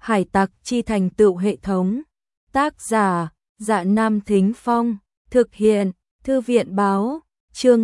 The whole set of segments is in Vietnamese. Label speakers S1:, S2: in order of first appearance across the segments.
S1: Hải tặc chi thành tựu hệ thống. Tác giả, Dạ Nam Thính Phong. Thực hiện, Thư viện báo. Chương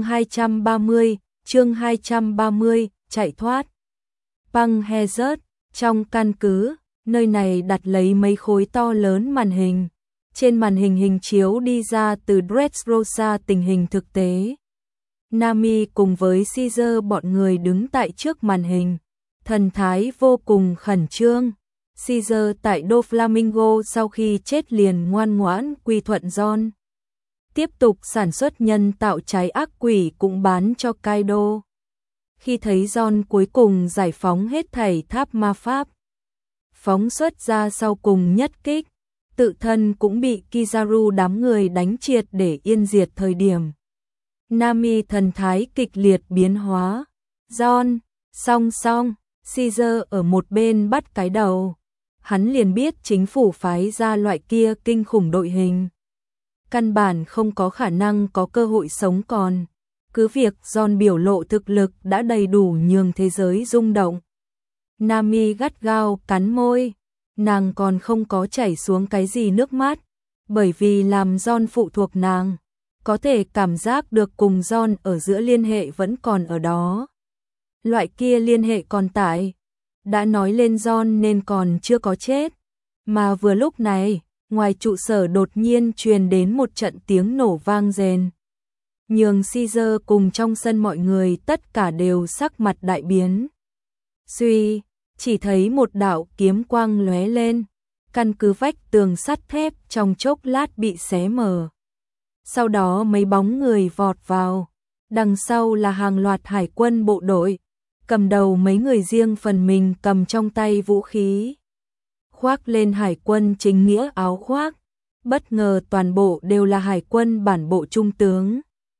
S1: 230, chạy thoát. Băng Hezert, trong căn cứ, nơi này đặt lấy mấy khối to lớn màn hình. Trên màn hình hình chiếu đi ra từ Dressrosa tình hình thực tế. Nami cùng với Caesar bọn người đứng tại trước màn hình, thần thái vô cùng khẩn trương. Caesar tại Doflamingo sau khi chết liền ngoan ngoãn quy thuận John. Tiếp tục sản xuất nhân tạo trái ác quỷ cũng bán cho Kaido. Khi thấy John cuối cùng giải phóng hết thảy tháp ma pháp, phóng xuất ra sau cùng nhất kích, tự thân cũng bị Kizaru đám người đánh triệt để yên diệt thời điểm. Nami thần thái kịch liệt biến hóa. John, song, Caesar ở một bên bắt cái đầu. Hắn liền biết chính phủ phái ra loại kia kinh khủng đội hình, căn bản không có khả năng có cơ hội sống còn. Cứ việc John biểu lộ thực lực đã đầy đủ nhường thế giới rung động. Nami gắt gao cắn môi, nàng còn không có chảy xuống cái gì nước mắt, bởi vì làm John phụ thuộc nàng, có thể cảm giác được cùng John ở giữa liên hệ vẫn còn ở đó. Loại kia liên hệ còn tại, đã nói lên John nên còn chưa có chết, mà vừa lúc này, ngoài trụ sở đột nhiên truyền đến một trận tiếng nổ vang rền. Nhường Caesar cùng trong sân mọi người tất cả đều sắc mặt đại biến. Suy, chỉ thấy một đạo kiếm quang lóe lên, căn cứ vách tường sắt thép trong chốc lát bị xé mở. Sau đó mấy bóng người vọt vào, đằng sau là hàng loạt hải quân bộ đội, cầm đầu mấy người riêng phần mình cầm trong tay vũ khí, khoác lên hải quân chính nghĩa áo khoác, bất ngờ toàn bộ đều là hải quân bản bộ trung tướng.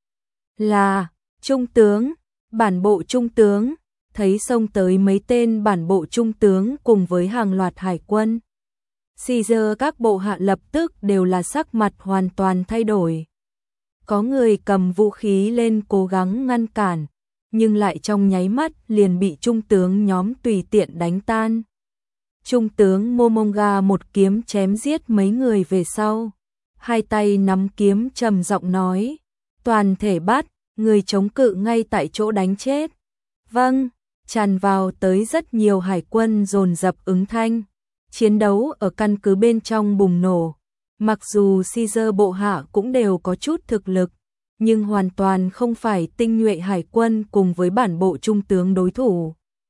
S1: Là, trung tướng, bản bộ trung tướng, thấy xông tới mấy tên bản bộ trung tướng cùng với hàng loạt hải quân. Caesar các bộ hạ lập tức đều là sắc mặt hoàn toàn thay đổi. Có người cầm vũ khí lên cố gắng ngăn cản, nhưng lại trong nháy mắt liền bị trung tướng nhóm tùy tiện đánh tan. Trung tướng Momonga một kiếm chém giết mấy người về sau, hai tay nắm kiếm trầm giọng nói, toàn thể bắt, người chống cự ngay tại chỗ đánh chết. Vâng, tràn vào tới rất nhiều hải quân dồn dập ứng thanh. Chiến đấu ở căn cứ bên trong bùng nổ. Mặc dù Caesar bộ hạ cũng đều có chút thực lực, nhưng hoàn toàn không phải tinh nhuệ hải quân cùng với bản bộ trung tướng đối thủ.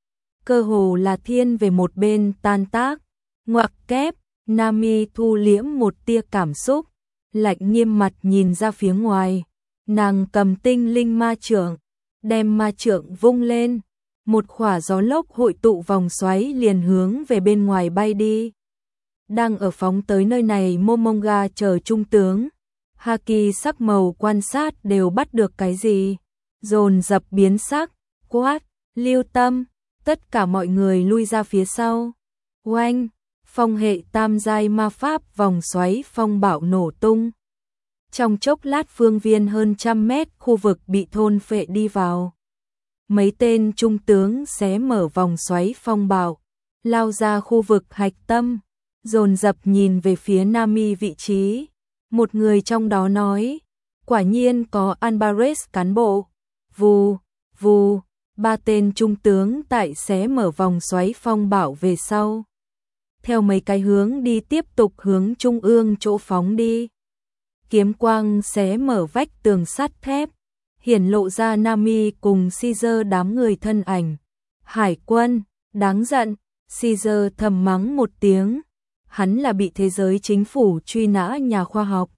S1: Cơ hồ là thiên về một bên tan tác. Ngoặc kép, Nami thu liễm một tia cảm xúc, lạnh nghiêm mặt nhìn ra phía ngoài. Nàng cầm tinh linh ma trượng, đem ma trượng vung lên, một khỏa gió lốc hội tụ vòng xoáy liền hướng về bên ngoài bay đi. Đang ở phóng tới nơi này Momonga chờ trung tướng, Haki sắc màu quan sát đều bắt được cái gì, dồn dập biến sắc, quát, lưu tâm, tất cả mọi người lui ra phía sau. Oanh, phong hệ tam giai ma pháp vòng xoáy phong bạo nổ tung. Trong chốc lát phương viên hơn 100 mét khu vực bị thôn phệ đi vào. Mấy tên trung tướng xé mở vòng xoáy phong bạo, lao ra khu vực hạch tâm, dồn dập nhìn về phía Nami vị trí. Một người trong đó nói, quả nhiên có Alvarez cán bộ. Vù, vù, ba tên trung tướng tại xé mở vòng xoáy phong bạo về sau. Theo mấy cái hướng đi tiếp tục hướng trung ương chỗ phóng đi. Kiếm quang xé mở vách tường sắt thép, hiển lộ ra Nami cùng Caesar đám người thân ảnh. Hải quân, đáng giận, Caesar thầm mắng một tiếng. Hắn là bị thế giới chính phủ truy nã nhà khoa học,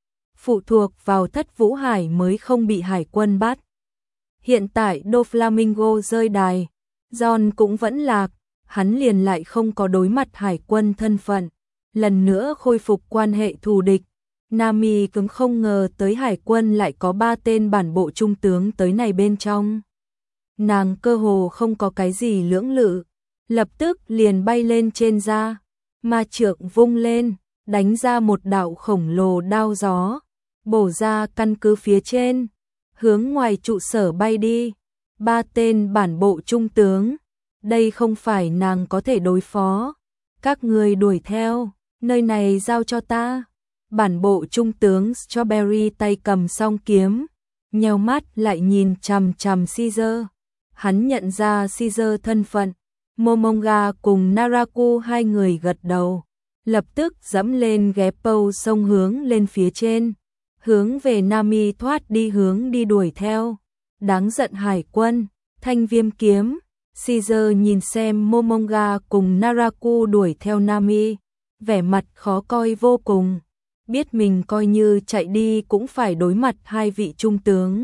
S1: phụ thuộc vào Thất Vũ Hải mới không bị hải quân bắt. Hiện tại Doflamingo rơi đài, John cũng vẫn lạc, hắn liền lại không có đối mặt hải quân thân phận, lần nữa khôi phục quan hệ thù địch. Nami cũng không ngờ tới hải quân lại có 3 tên bản bộ trung tướng tới này bên trong. Nàng cơ hồ không có cái gì lưỡng lự, lập tức liền bay lên trên ra, ma trượng vung lên, đánh ra một đạo khổng lồ đao gió, bổ ra căn cứ phía trên, hướng ngoài trụ sở bay đi. 3 tên bản bộ trung tướng, đây không phải nàng có thể đối phó. Các người đuổi theo, nơi này giao cho ta. Bản bộ trung tướng Strawberry tay cầm song kiếm, nheo mắt lại nhìn chằm chằm Caesar. Hắn nhận ra Caesar thân phận. Momonga cùng Naraku hai người gật đầu, lập tức dẫm lên Geppo sông hướng lên phía trên, hướng về Nami thoát đi hướng đi đuổi theo. Đáng giận hải quân, thanh viêm kiếm. Caesar nhìn xem Momonga cùng Naraku đuổi theo Nami, vẻ mặt khó coi vô cùng, biết mình coi như chạy đi cũng phải đối mặt hai vị trung tướng,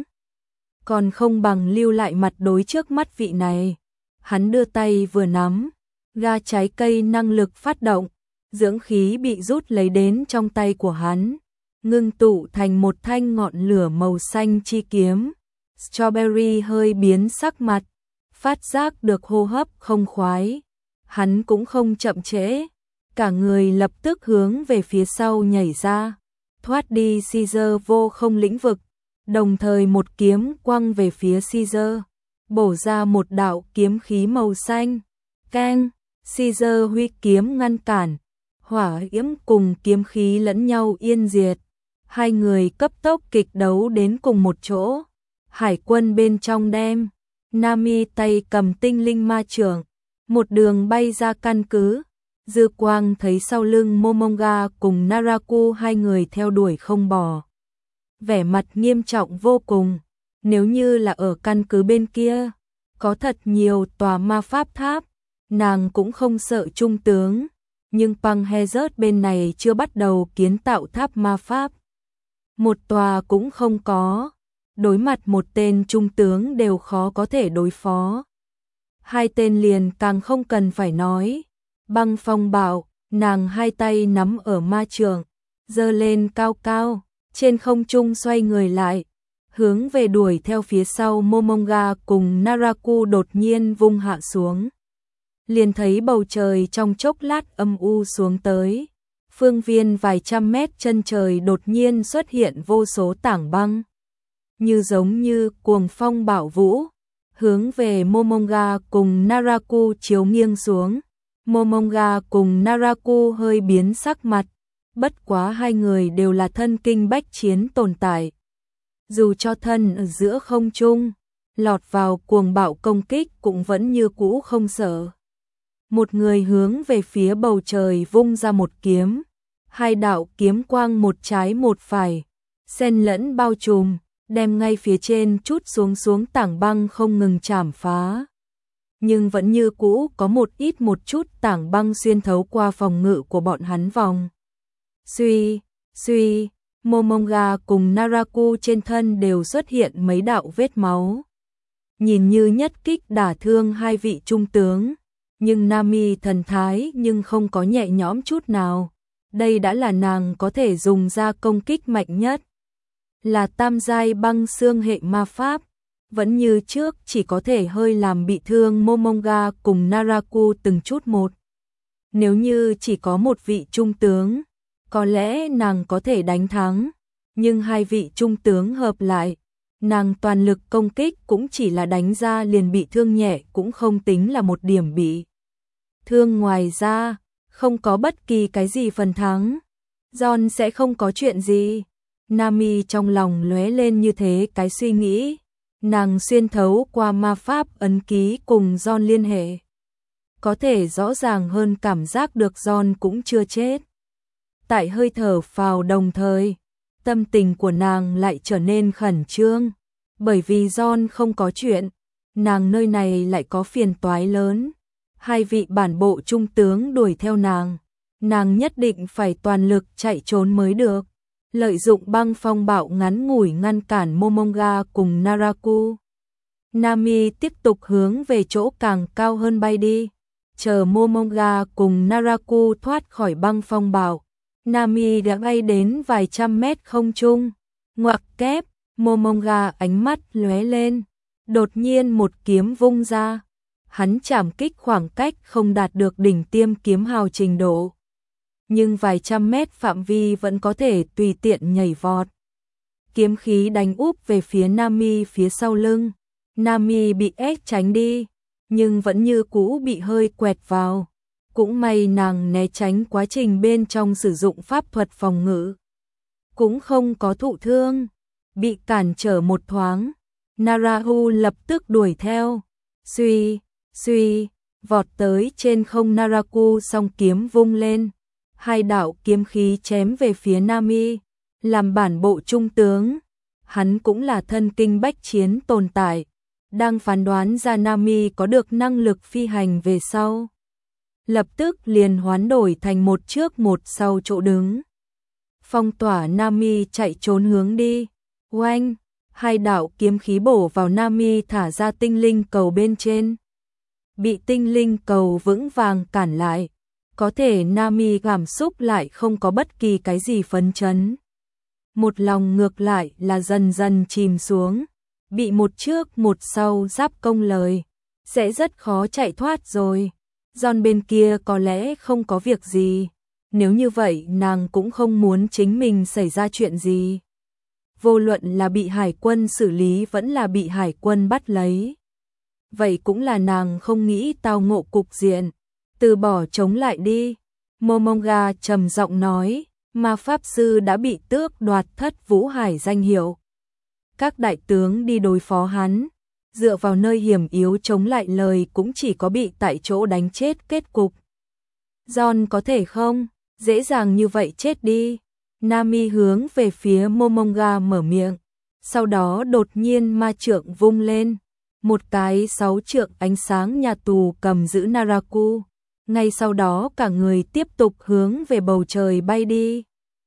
S1: còn không bằng lưu lại mặt đối trước mắt vị này. Hắn đưa tay vừa nắm, ga trái cây năng lực phát động, dưỡng khí bị rút lấy đến trong tay của hắn, ngưng tụ thành một thanh ngọn lửa màu xanh chi kiếm. Strawberry hơi biến sắc mặt, phát giác được hô hấp không khoái. Hắn cũng không chậm trễ, cả người lập tức hướng về phía sau nhảy ra, thoát đi Caesar vô không lĩnh vực, đồng thời một kiếm quăng về phía Caesar, bổ ra một đạo kiếm khí màu xanh. Keng, Caesar huy kiếm ngăn cản, hỏa diễm cùng kiếm khí lẫn nhau yên diệt. Hai người cấp tốc kịch đấu đến cùng một chỗ. Hải quân bên trong đem Nami tay cầm tinh linh ma chưởng, một đường bay ra căn cứ. Dư Quang thấy sau lưng Momonga cùng Naraku hai người theo đuổi không bỏ, vẻ mặt nghiêm trọng vô cùng. Nếu như là ở căn cứ bên kia, có thật nhiều tòa ma pháp tháp, nàng cũng không sợ trung tướng, nhưng Panghazert bên này chưa bắt đầu kiến tạo tháp ma pháp, một tòa cũng không có. Đối mặt một tên trung tướng đều khó có thể đối phó, hai tên liền càng không cần phải nói. Băng Phong bảo, nàng hai tay nắm ở ma chưởng, giơ lên cao cao, trên không trung xoay người lại, hướng về đuổi theo phía sau Momonga cùng Naraku đột nhiên vung hạ xuống. Liền thấy bầu trời trong chốc lát âm u xuống tới, phương viên vài trăm mét chân trời đột nhiên xuất hiện vô số tảng băng, như giống như cuồng phong bão vũ, hướng về Momonga cùng Naraku chiếu nghiêng xuống. Momonga cùng Naraku hơi biến sắc mặt, bất quá hai người đều là thân kinh bách chiến tồn tại. Dù cho thân ở giữa không trung, lọt vào cuồng bạo công kích cũng vẫn như cũ không sợ. Một người hướng về phía bầu trời vung ra một kiếm, hai đạo kiếm quang một trái một phải, xen lẫn bao trùm, đem ngay phía trên chút xuống tảng băng không ngừng chảm phá. Nhưng vẫn như cũ có một chút tảng băng xuyên thấu qua phòng ngự của bọn hắn vòng. Suy, Momonga cùng Naraku trên thân đều xuất hiện mấy đạo vết máu. Nhìn như nhất kích đả thương hai vị trung tướng, nhưng Nami thần thái nhưng không có nhẹ nhõm chút nào. Đây đã là nàng có thể dùng ra công kích mạnh nhất, là tam giai băng xương hệ ma pháp. Vẫn như trước chỉ có thể hơi làm bị thương Momonga cùng Naraku từng chút một. Nếu như chỉ có một vị trung tướng, có lẽ nàng có thể đánh thắng, nhưng hai vị trung tướng hợp lại, nàng toàn lực công kích cũng chỉ là đánh ra liền bị thương nhẹ, cũng không tính là một điểm bị thương, ngoài ra không có bất kỳ cái gì phần thắng. John sẽ không có chuyện gì. Nami trong lòng lóe lên như thế cái suy nghĩ. Nàng xuyên thấu qua ma pháp ấn ký cùng John liên hệ, có thể rõ ràng hơn cảm giác được John cũng chưa chết. Tại hơi thở phào đồng thời, tâm tình của nàng lại trở nên khẩn trương, bởi vì John không có chuyện, nàng nơi này lại có phiền toái lớn. Hai vị bản bộ trung tướng đuổi theo nàng nhất định phải toàn lực chạy trốn mới được. Lợi dụng băng phong bạo ngắn ngủi ngăn cản Momonga cùng Naraku. Nami tiếp tục hướng về chỗ càng cao hơn bay đi. Chờ Momonga cùng Naraku thoát khỏi băng phong bạo, Nami đã bay đến vài trăm mét không trung. Ngoặc kép, Momonga ánh mắt lóe lên, đột nhiên một kiếm vung ra. Hắn chảm kích khoảng cách không đạt được đỉnh tiêm kiếm hào trình độ, nhưng vài trăm mét phạm vi vẫn có thể tùy tiện nhảy vọt. Kiếm khí đánh úp về phía Nami phía sau lưng. Nami bị ép tránh đi, nhưng vẫn như cũ bị hơi quẹt vào. Cũng may nàng né tránh quá trình bên trong sử dụng pháp thuật phòng ngự. Cũng không có thụ thương, bị cản trở một thoáng. Narahu lập tức đuổi theo. Suy, vọt tới trên không. Naraku song kiếm vung lên. Hai đạo kiếm khí chém về phía Nami. Làm bản bộ trung tướng, hắn cũng là thân kinh bách chiến tồn tại. Đang phán đoán ra Nami có được năng lực phi hành về sau. Lập tức liền hoán đổi thành một trước một sau chỗ đứng. Phong tỏa Nami chạy trốn hướng đi. Oanh, hai đạo kiếm khí bổ vào Nami thả ra tinh linh cầu bên trên. Bị tinh linh cầu vững vàng cản lại. Có thể Nami cảm xúc lại không có bất kỳ cái gì phấn chấn. Một lòng ngược lại là dần dần chìm xuống. Bị một trước một sau giáp công lời. Sẽ rất khó chạy thoát rồi. John bên kia có lẽ không có việc gì. Nếu như vậy nàng cũng không muốn chính mình xảy ra chuyện gì. Vô luận là bị hải quân xử lý vẫn là bị hải quân bắt lấy. Vậy cũng là nàng không nghĩ tao ngộ cục diện. Từ bỏ chống lại đi. Momonga trầm giọng nói, ma pháp sư đã bị tước đoạt Thất Vũ Hải danh hiệu. Các đại tướng đi đối phó hắn, dựa vào nơi hiểm yếu chống lại lời cũng chỉ có bị tại chỗ đánh chết kết cục. John có thể không? Dễ dàng như vậy chết đi. Nami hướng về phía Momonga mở miệng. Sau đó đột nhiên ma trượng vung lên. Một cái 6 trượng ánh sáng nhà tù cầm giữ Naraku. Ngay sau đó cả người tiếp tục hướng về bầu trời bay đi.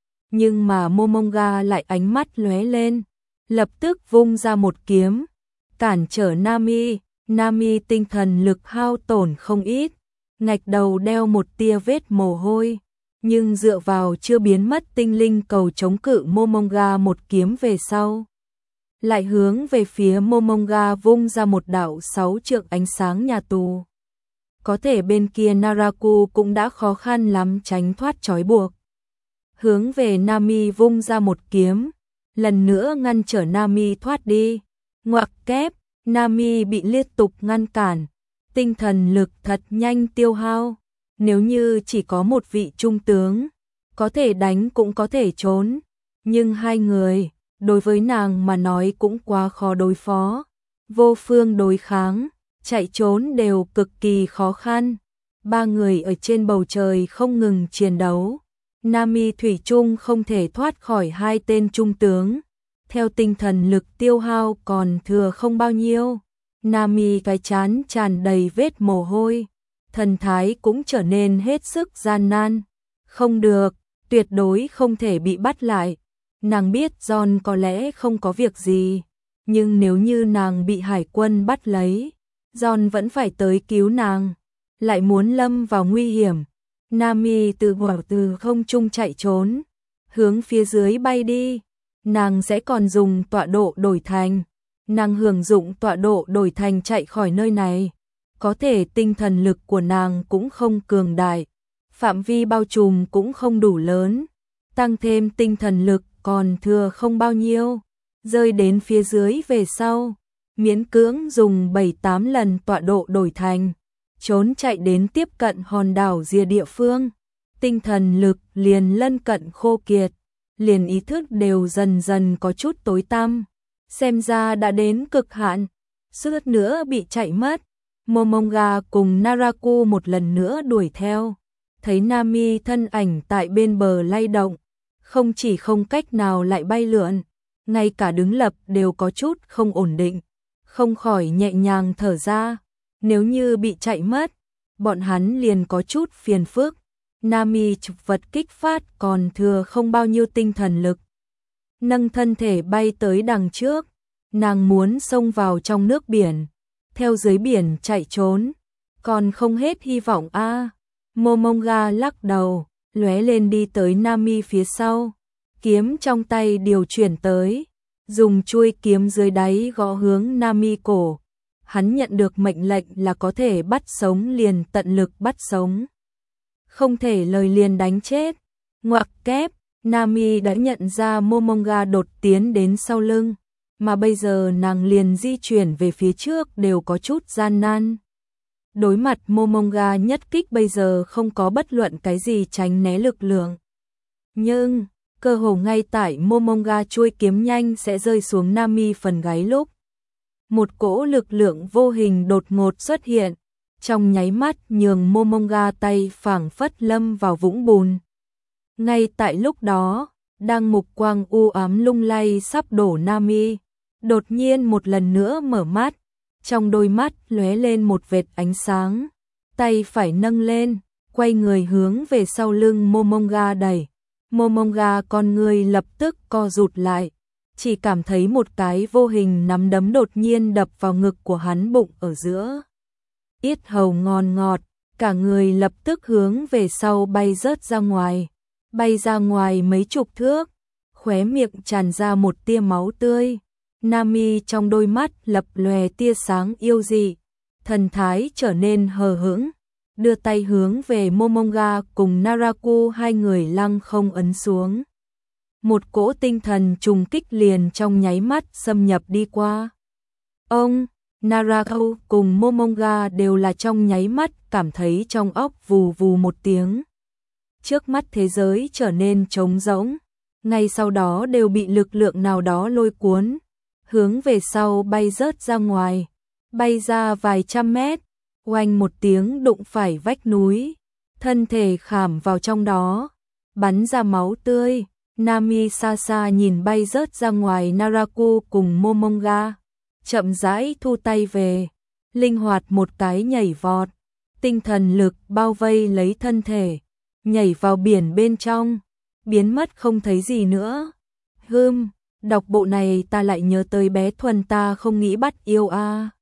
S1: Nhưng mà Momonga lại ánh mắt lóe lên. Lập tức vung ra một kiếm. Cản trở Nami. Nami tinh thần lực hao tổn không ít. Ngạch đầu đeo một tia vết mồ hôi. Nhưng dựa vào chưa biến mất tinh linh cầu chống cự Momonga một kiếm về sau. Lại hướng về phía Momonga vung ra một đạo 6 trượng ánh sáng nhà tù. Có thể bên kia Naraku cũng đã khó khăn lắm tránh thoát trói buộc. Hướng về Nami vung ra một kiếm. Lần nữa ngăn trở Nami thoát đi. Ngoặc kép, Nami bị liên tục ngăn cản. Tinh thần lực thật nhanh tiêu hao. Nếu như chỉ có một vị trung tướng, có thể đánh cũng có thể trốn. Nhưng hai người, đối với nàng mà nói cũng quá khó đối phó. Vô phương đối kháng, chạy trốn đều cực kỳ khó khăn. Ba người ở trên bầu trời không ngừng chiến đấu. Nami thủy chung không thể thoát khỏi hai tên trung tướng. Theo tinh thần lực tiêu hao còn thừa không bao nhiêu. Nami cái trán tràn đầy vết mồ hôi. Thần thái cũng trở nên hết sức gian nan. Không được, tuyệt đối không thể bị bắt lại. Nàng biết John có lẽ không có việc gì. Nhưng nếu như nàng bị hải quân bắt lấy, John vẫn phải tới cứu nàng. Lại muốn lâm vào nguy hiểm. Nami từ không trung chạy trốn. Hướng phía dưới bay đi. Nàng sẽ còn dùng tọa độ đổi thành. Nàng hưởng dụng tọa độ đổi thành chạy khỏi nơi này. Có thể tinh thần lực của nàng cũng không cường đại. Phạm vi bao trùm cũng không đủ lớn. Tăng thêm tinh thần lực còn thừa không bao nhiêu. Rơi đến phía dưới về sau. Miễn cưỡng dùng 7-8 lần tọa độ đổi thành. Trốn chạy đến tiếp cận hòn đảo rìa địa phương. Tinh thần lực liền lân cận khô kiệt. Liền ý thức đều dần dần có chút tối tăm. Xem ra đã đến cực hạn. Suýt nữa bị chạy mất. Momonga cùng Naraku một lần nữa đuổi theo. Thấy Nami thân ảnh tại bên bờ lay động. Không chỉ không cách nào lại bay lượn. Ngay cả đứng lập đều có chút không ổn định. Không khỏi nhẹ nhàng thở ra. Nếu như bị chạy mất, bọn hắn liền có chút phiền phức. Nami chụp vật kích phát còn thừa không bao nhiêu tinh thần lực. Nâng thân thể bay tới đằng trước. Nàng muốn xông vào trong nước biển. Theo dưới biển chạy trốn. Còn không hết hy vọng a. Momonga lắc đầu, lóe lên đi tới Nami phía sau. Kiếm trong tay điều chuyển tới. Dùng chuôi kiếm dưới đáy gõ hướng Nami cổ. Hắn nhận được mệnh lệnh là có thể bắt sống liền tận lực bắt sống. Không thể lời liền đánh chết. Ngoặc kép, Nami đã nhận ra Momonga đột tiến đến sau lưng. Mà bây giờ nàng liền di chuyển về phía trước đều có chút gian nan. Đối mặt Momonga nhất kích bây giờ không có bất luận cái gì tránh né lực lượng. Nhưng, cơ hồ ngay tại Momonga chuôi kiếm nhanh sẽ rơi xuống Nami phần gáy lúc. Một cỗ lực lượng vô hình đột ngột xuất hiện, trong nháy mắt nhường Momonga tay phảng phất lâm vào vũng bùn. Ngay tại lúc đó, đang mục quang u ám lung lay sắp đổ Nami, đột nhiên một lần nữa mở mắt, trong đôi mắt lóe lên một vệt ánh sáng, tay phải nâng lên, quay người hướng về sau lưng Momonga đẩy. Momonga con người lập tức co rụt lại, chỉ cảm thấy một cái vô hình nắm đấm đột nhiên đập vào ngực của hắn bụng ở giữa. Yết hầu ngon ngọt, cả người lập tức hướng về sau bay rớt ra ngoài, bay ra ngoài mấy chục thước, khóe miệng tràn ra một tia máu tươi. Nami trong đôi mắt lập lòe tia sáng yêu dị, thần thái trở nên hờ hững, đưa tay hướng về Momonga cùng Naraku hai người lăng không ấn xuống. Một cỗ tinh thần trùng kích liền trong nháy mắt xâm nhập đi qua. Ông, Naraku cùng Momonga đều là trong nháy mắt cảm thấy trong óc vù vù một tiếng. Trước mắt thế giới trở nên trống rỗng, ngay sau đó đều bị lực lượng nào đó lôi cuốn, hướng về sau bay rớt ra ngoài, bay ra vài trăm mét, oanh một tiếng đụng phải vách núi, thân thể khảm vào trong đó, bắn ra máu tươi. Nami xa xa nhìn bay rớt ra ngoài Naraku cùng Momonga, chậm rãi thu tay về, linh hoạt một cái nhảy vọt, tinh thần lực bao vây lấy thân thể, nhảy vào biển bên trong, biến mất không thấy gì nữa. Đọc bộ này ta lại nhớ tới bé Thuần ta không nghĩ bắt yêu a.